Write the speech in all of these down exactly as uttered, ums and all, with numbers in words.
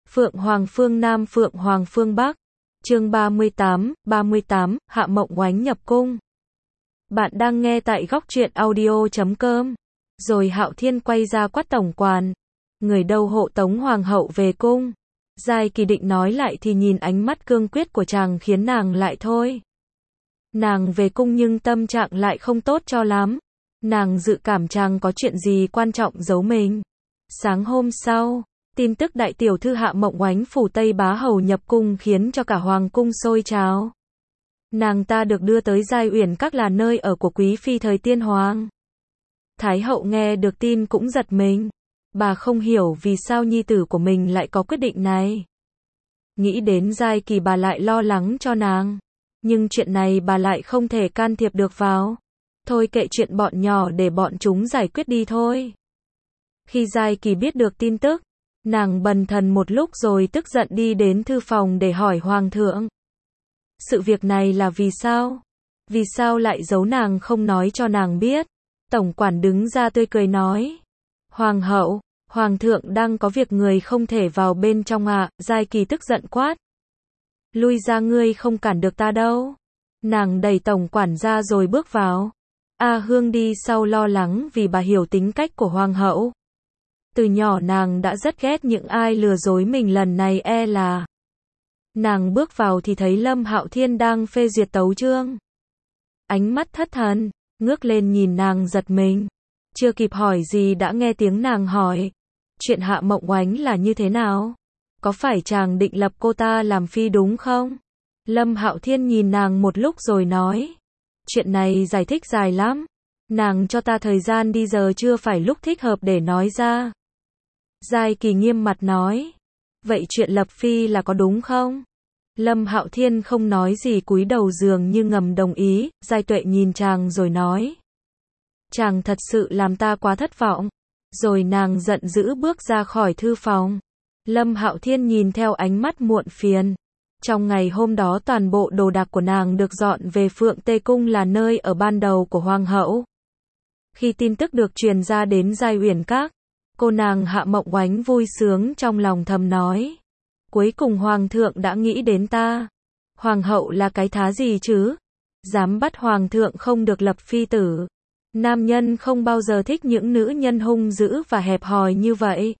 Phượng Hoàng phương Nam Phượng Hoàng phương Bắc. Chương ba mươi tám, ba mươi tám, Hạ Mộng Oánh nhập cung. Bạn đang nghe tại góc truyện audio chấm com. Rồi Hạo Thiên quay ra quát tổng quản. Người đâu hộ tống hoàng hậu về cung. Giai Kỳ định nói lại thì nhìn ánh mắt cương quyết của chàng khiến nàng lại thôi. Nàng về cung nhưng tâm trạng lại không tốt cho lắm. Nàng dự cảm chàng có chuyện gì quan trọng giấu mình. Sáng hôm sau, tin tức đại tiểu thư Hạ Mộng Oánh phủ Tây Bá Hầu nhập cung khiến cho cả hoàng cung sôi trào. Nàng ta được đưa tới Giai Uyển Các là nơi ở của quý phi thời Tiên Hoàng. Thái hậu nghe được tin cũng giật mình. Bà không hiểu vì sao nhi tử của mình lại có quyết định này. Nghĩ đến Giai Kỳ bà lại lo lắng cho nàng. Nhưng chuyện này bà lại không thể can thiệp được vào. Thôi kệ chuyện bọn nhỏ để bọn chúng giải quyết đi thôi. Khi Giai Kỳ biết được tin tức, nàng bần thần một lúc rồi tức giận đi đến thư phòng để hỏi hoàng thượng. Sự việc này là vì sao? Vì sao lại giấu nàng không nói cho nàng biết? Tổng quản đứng ra tươi cười nói. Hoàng hậu, hoàng thượng đang có việc người không thể vào bên trong ạ. À. Giai Kỳ tức giận quát. Lui ra, ngươi không cản được ta đâu. Nàng đẩy tổng quản ra rồi bước vào. A Hương đi sau lo lắng vì bà hiểu tính cách của hoàng hậu. Từ nhỏ nàng đã rất ghét những ai lừa dối mình, lần này e là. Nàng bước vào thì thấy Lâm Hạo Thiên đang phê duyệt tấu chương. Ánh mắt thất thần, ngước lên nhìn nàng giật mình. Chưa kịp hỏi gì đã nghe tiếng nàng hỏi. Chuyện Hạ Mộng Oánh là như thế nào? Có phải chàng định lập cô ta làm phi đúng không? Lâm Hạo Thiên nhìn nàng một lúc rồi nói. Chuyện này giải thích dài lắm. Nàng cho ta thời gian đi, giờ chưa phải lúc thích hợp để nói ra. Giai Kỳ nghiêm mặt nói. Vậy chuyện lập phi là có đúng không? Lâm Hạo Thiên không nói gì, cúi đầu dường như ngầm đồng ý. Giai Tuệ nhìn chàng rồi nói. Chàng thật sự làm ta quá thất vọng. Rồi nàng giận dữ bước ra khỏi thư phòng. Lâm Hạo Thiên nhìn theo ánh mắt muộn phiền. Trong ngày hôm đó toàn bộ đồ đạc của nàng được dọn về Phượng Tê Cung là nơi ở ban đầu của hoàng hậu. Khi tin tức được truyền ra đến Giai Uyển Các, cô nàng Hạ Mộng Oánh vui sướng trong lòng thầm nói. Cuối cùng hoàng thượng đã nghĩ đến ta. Hoàng hậu là cái thá gì chứ? Dám bắt hoàng thượng không được lập phi tử. Nam nhân không bao giờ thích những nữ nhân hung dữ và hẹp hòi như vậy.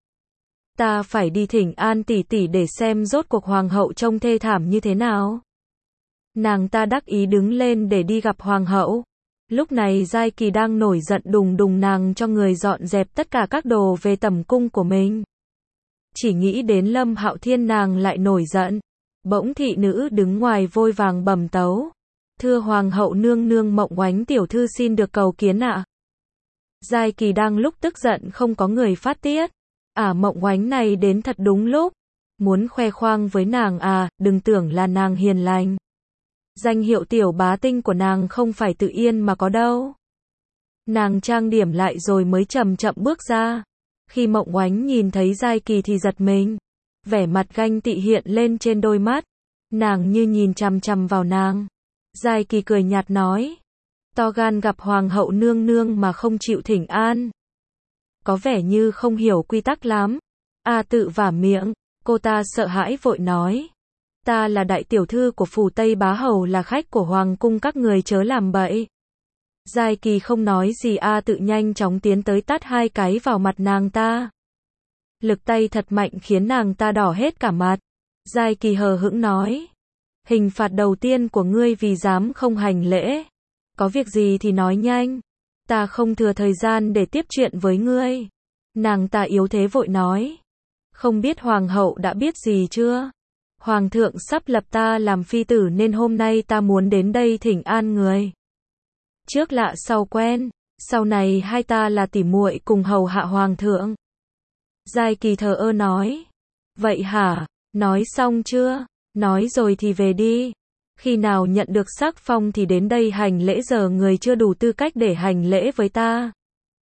Ta phải đi thỉnh an tỷ tỷ để xem rốt cuộc hoàng hậu trông thê thảm như thế nào. Nàng ta đắc ý đứng lên để đi gặp hoàng hậu. Lúc này Giai Kỳ đang nổi giận đùng đùng, nàng cho người dọn dẹp tất cả các đồ về tẩm cung của mình. Chỉ nghĩ đến Lâm Hạo Thiên nàng lại nổi giận. Bỗng thị nữ đứng ngoài vội vàng bẩm tấu. Thưa hoàng hậu nương nương, Mộng Oánh tiểu thư xin được cầu kiến ạ. À. Giai Kỳ đang lúc tức giận không có người phát tiết. À, Mộng Oánh này đến thật đúng lúc. Muốn khoe khoang với nàng à, đừng tưởng là nàng hiền lành. Danh hiệu tiểu bá tinh của nàng không phải tự yên mà có đâu. Nàng trang điểm lại rồi mới chậm chậm bước ra. Khi Mộng Oánh nhìn thấy Giai Kỳ thì giật mình. Vẻ mặt ganh tị hiện lên trên đôi mắt. Nàng như nhìn chằm chằm vào nàng. Giai Kỳ cười nhạt nói. To gan gặp hoàng hậu nương nương mà không chịu thỉnh an. Có vẻ như không hiểu quy tắc lắm. A tự vả miệng, cô ta sợ hãi vội nói. Ta là đại tiểu thư của phủ Tây Bá Hầu, là khách của hoàng cung, các người chớ làm bậy. Giai Kỳ không nói gì, A tự nhanh chóng tiến tới tát hai cái vào mặt nàng ta. Lực tay thật mạnh khiến nàng ta đỏ hết cả mặt. Giai Kỳ hờ hững nói. Hình phạt đầu tiên của ngươi vì dám không hành lễ. Có việc gì thì nói nhanh. Ta không thừa thời gian để tiếp chuyện với ngươi. Nàng ta yếu thế vội nói. Không biết hoàng hậu đã biết gì chưa? Hoàng thượng sắp lập ta làm phi tử nên hôm nay ta muốn đến đây thỉnh an người. Trước lạ sau quen, sau này hai ta là tỉ muội cùng hầu hạ hoàng thượng. Giai Kỳ thờ ơ nói. Vậy hả? Nói xong chưa? Nói rồi thì về đi. Khi nào nhận được sắc phong thì đến đây hành lễ, giờ người chưa đủ tư cách để hành lễ với ta.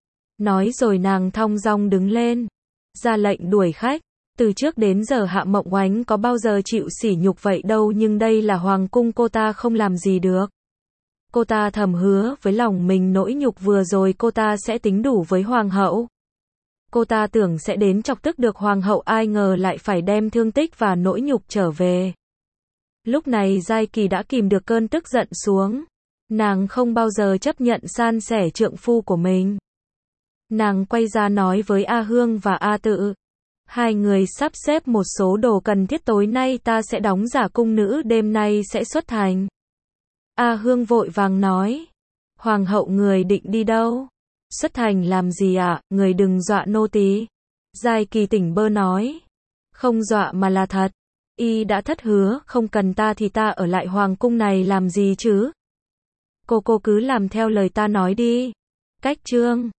Nói rồi nàng thong dong đứng lên. Ra lệnh đuổi khách. Từ trước đến giờ Hạ Mộng Oánh có bao giờ chịu sỉ nhục vậy đâu, nhưng đây là hoàng cung, cô ta không làm gì được. Cô ta thầm hứa với lòng mình nỗi nhục vừa rồi cô ta sẽ tính đủ với hoàng hậu. Cô ta tưởng sẽ đến chọc tức được hoàng hậu, ai ngờ lại phải đem thương tích và nỗi nhục trở về. Lúc này Giai Kỳ đã kìm được cơn tức giận xuống. Nàng không bao giờ chấp nhận san sẻ trượng phu của mình. Nàng quay ra nói với A Hương và A Tự. Hai người sắp xếp một số đồ cần thiết, tối nay ta sẽ đóng giả cung nữ, đêm nay sẽ xuất thành. A Hương vội vàng nói. Hoàng hậu, người định đi đâu? Xuất thành làm gì ạ? À? Người đừng dọa nô tỳ. Giai Kỳ tỉnh bơ nói. Không dọa mà là thật. Y đã thất hứa, không cần ta thì ta ở lại hoàng cung này làm gì chứ? Cô cô cứ làm theo lời ta nói đi. Cách chương